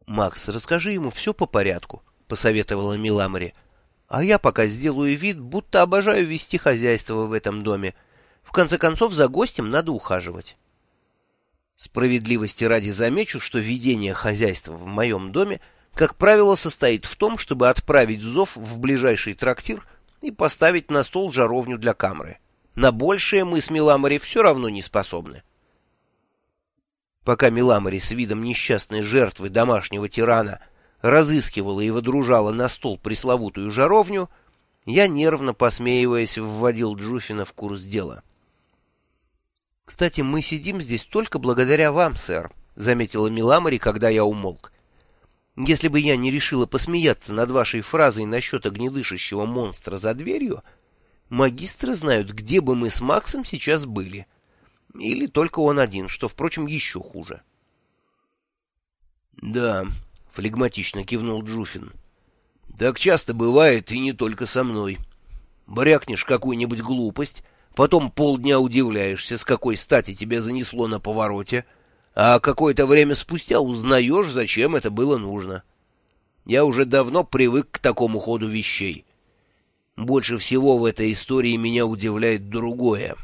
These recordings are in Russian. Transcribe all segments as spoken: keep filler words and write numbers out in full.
«Макс, расскажи ему все по порядку», — посоветовала Миламари. «А я пока сделаю вид, будто обожаю вести хозяйство в этом доме. В конце концов, за гостем надо ухаживать». Справедливости ради замечу, что ведение хозяйства в моем доме, как правило, состоит в том, чтобы отправить зов в ближайший трактир и поставить на стол жаровню для камры. На большее мы с Миламари все равно не способны. Пока Миламари с видом несчастной жертвы домашнего тирана разыскивала и водружала на стол пресловутую жаровню, я, нервно посмеиваясь, вводил Джуфина в курс дела. «Кстати, мы сидим здесь только благодаря вам, сэр», — заметила Миламари, когда я умолк. «Если бы я не решила посмеяться над вашей фразой насчет огнедышащего монстра за дверью, магистры знают, где бы мы с Максом сейчас были. Или только он один, что, впрочем, еще хуже». «Да», — флегматично кивнул Джуфин. «Так часто бывает, и не только со мной. Брякнешь какую-нибудь глупость, потом полдня удивляешься, с какой стати тебя занесло на повороте, а какое-то время спустя узнаешь, зачем это было нужно. Я уже давно привык к такому ходу вещей. Больше всего в этой истории меня удивляет другое.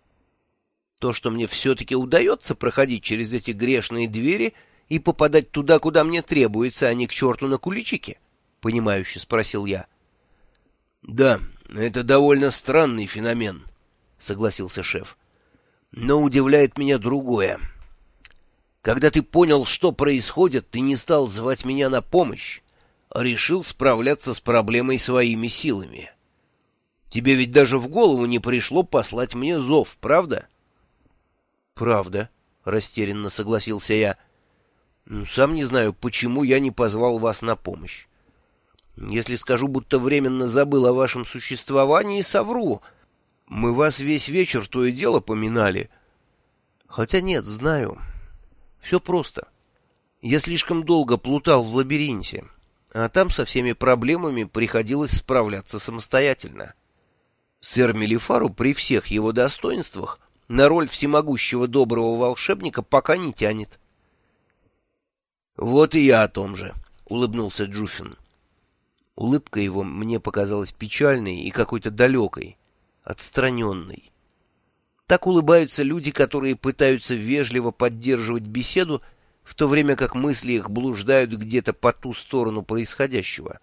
То, что мне все-таки удается проходить через эти грешные двери и попадать туда, куда мне требуется, а не к черту на куличике?» — понимающе спросил я. «Да, это довольно странный феномен», — согласился шеф. «Но удивляет меня другое. Когда ты понял, что происходит, ты не стал звать меня на помощь, а решил справляться с проблемой своими силами. Тебе ведь даже в голову не пришло послать мне зов, правда?» «Правда», — растерянно согласился я. «Сам не знаю, почему я не позвал вас на помощь. Если скажу, будто временно забыл о вашем существовании, совру. Мы вас весь вечер то и дело поминали. Хотя нет, знаю. Все просто. Я слишком долго плутал в лабиринте, а там со всеми проблемами приходилось справляться самостоятельно. Сэр Мелифару при всех его достоинствах на роль всемогущего доброго волшебника пока не тянет». «Вот и я о том же», — улыбнулся Джуфин. Улыбка его мне показалась печальной и какой-то далекой, отстраненной. Так улыбаются люди, которые пытаются вежливо поддерживать беседу, в то время как мысли их блуждают где-то по ту сторону происходящего.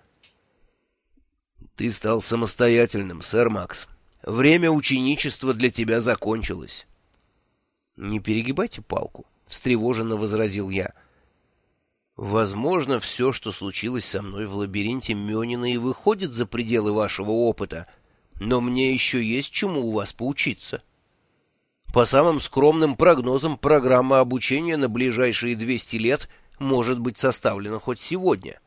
«Ты стал самостоятельным, сэр Макс. Время ученичества для тебя закончилось». «Не перегибайте палку», — встревоженно возразил я. «Возможно, все, что случилось со мной в лабиринте Мёнина, и выходит за пределы вашего опыта, но мне еще есть чему у вас поучиться. По самым скромным прогнозам, программа обучения на ближайшие двести лет может быть составлена хоть сегодня».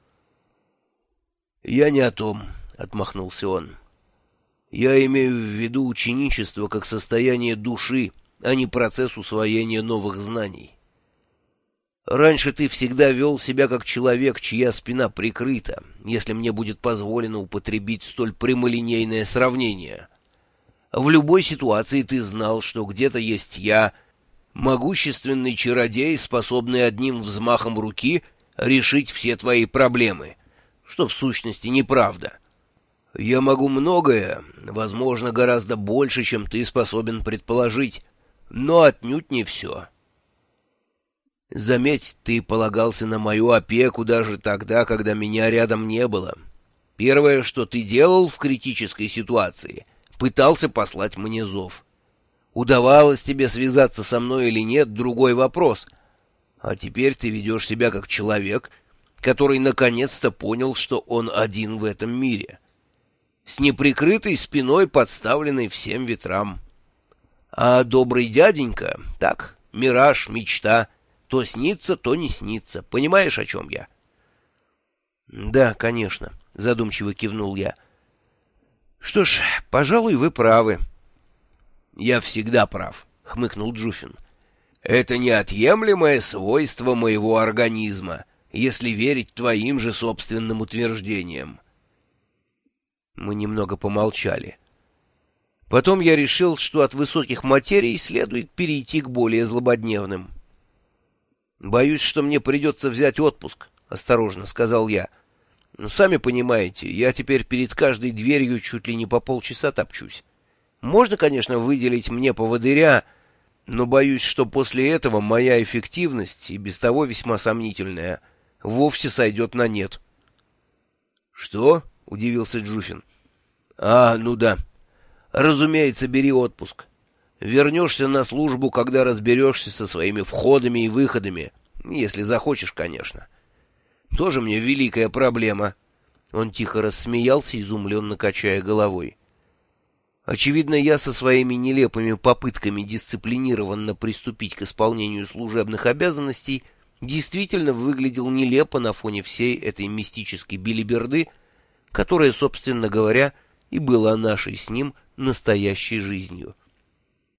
«Я не о том», — отмахнулся он. «Я имею в виду ученичество как состояние души, а не процесс усвоения новых знаний. Раньше ты всегда вел себя как человек, чья спина прикрыта, если мне будет позволено употребить столь прямолинейное сравнение. В любой ситуации ты знал, что где-то есть я, могущественный чародей, способный одним взмахом руки решить все твои проблемы, что в сущности неправда. Я могу многое, возможно, гораздо больше, чем ты способен предположить, но отнюдь не все. Заметь, ты полагался на мою опеку даже тогда, когда меня рядом не было. Первое, что ты делал в критической ситуации, пытался послать мне зов. Удавалось тебе связаться со мной или нет — другой вопрос. А теперь ты ведешь себя как человек, который наконец-то понял, что он один в этом мире, с неприкрытой спиной, подставленной всем ветрам. А добрый дяденька — так, мираж, мечта — то снится, то не снится. Понимаешь, о чем я? — Да, конечно, — задумчиво кивнул я. — Что ж, пожалуй, вы правы. — Я всегда прав, — хмыкнул Джуфин. — Это неотъемлемое свойство моего организма, если верить твоим же собственным утверждениям. Мы немного помолчали. Потом я решил, что от высоких материй следует перейти к более злободневным. «Боюсь, что мне придется взять отпуск», — осторожно сказал я. «Ну, сами понимаете, я теперь перед каждой дверью чуть ли не по полчаса топчусь. Можно, конечно, выделить мне поводыря, но боюсь, что после этого моя эффективность, и без того весьма сомнительная, вовсе сойдет на нет». «Что?» — удивился Джуфин. «А, ну да. Разумеется, бери отпуск. Вернешься на службу, когда разберешься со своими входами и выходами, если захочешь, конечно. Тоже мне великая проблема». Он тихо рассмеялся, изумленно качая головой. Очевидно, я со своими нелепыми попытками дисциплинированно приступить к исполнению служебных обязанностей действительно выглядел нелепо на фоне всей этой мистической белиберды, которая, собственно говоря, и была нашей с ним настоящей жизнью.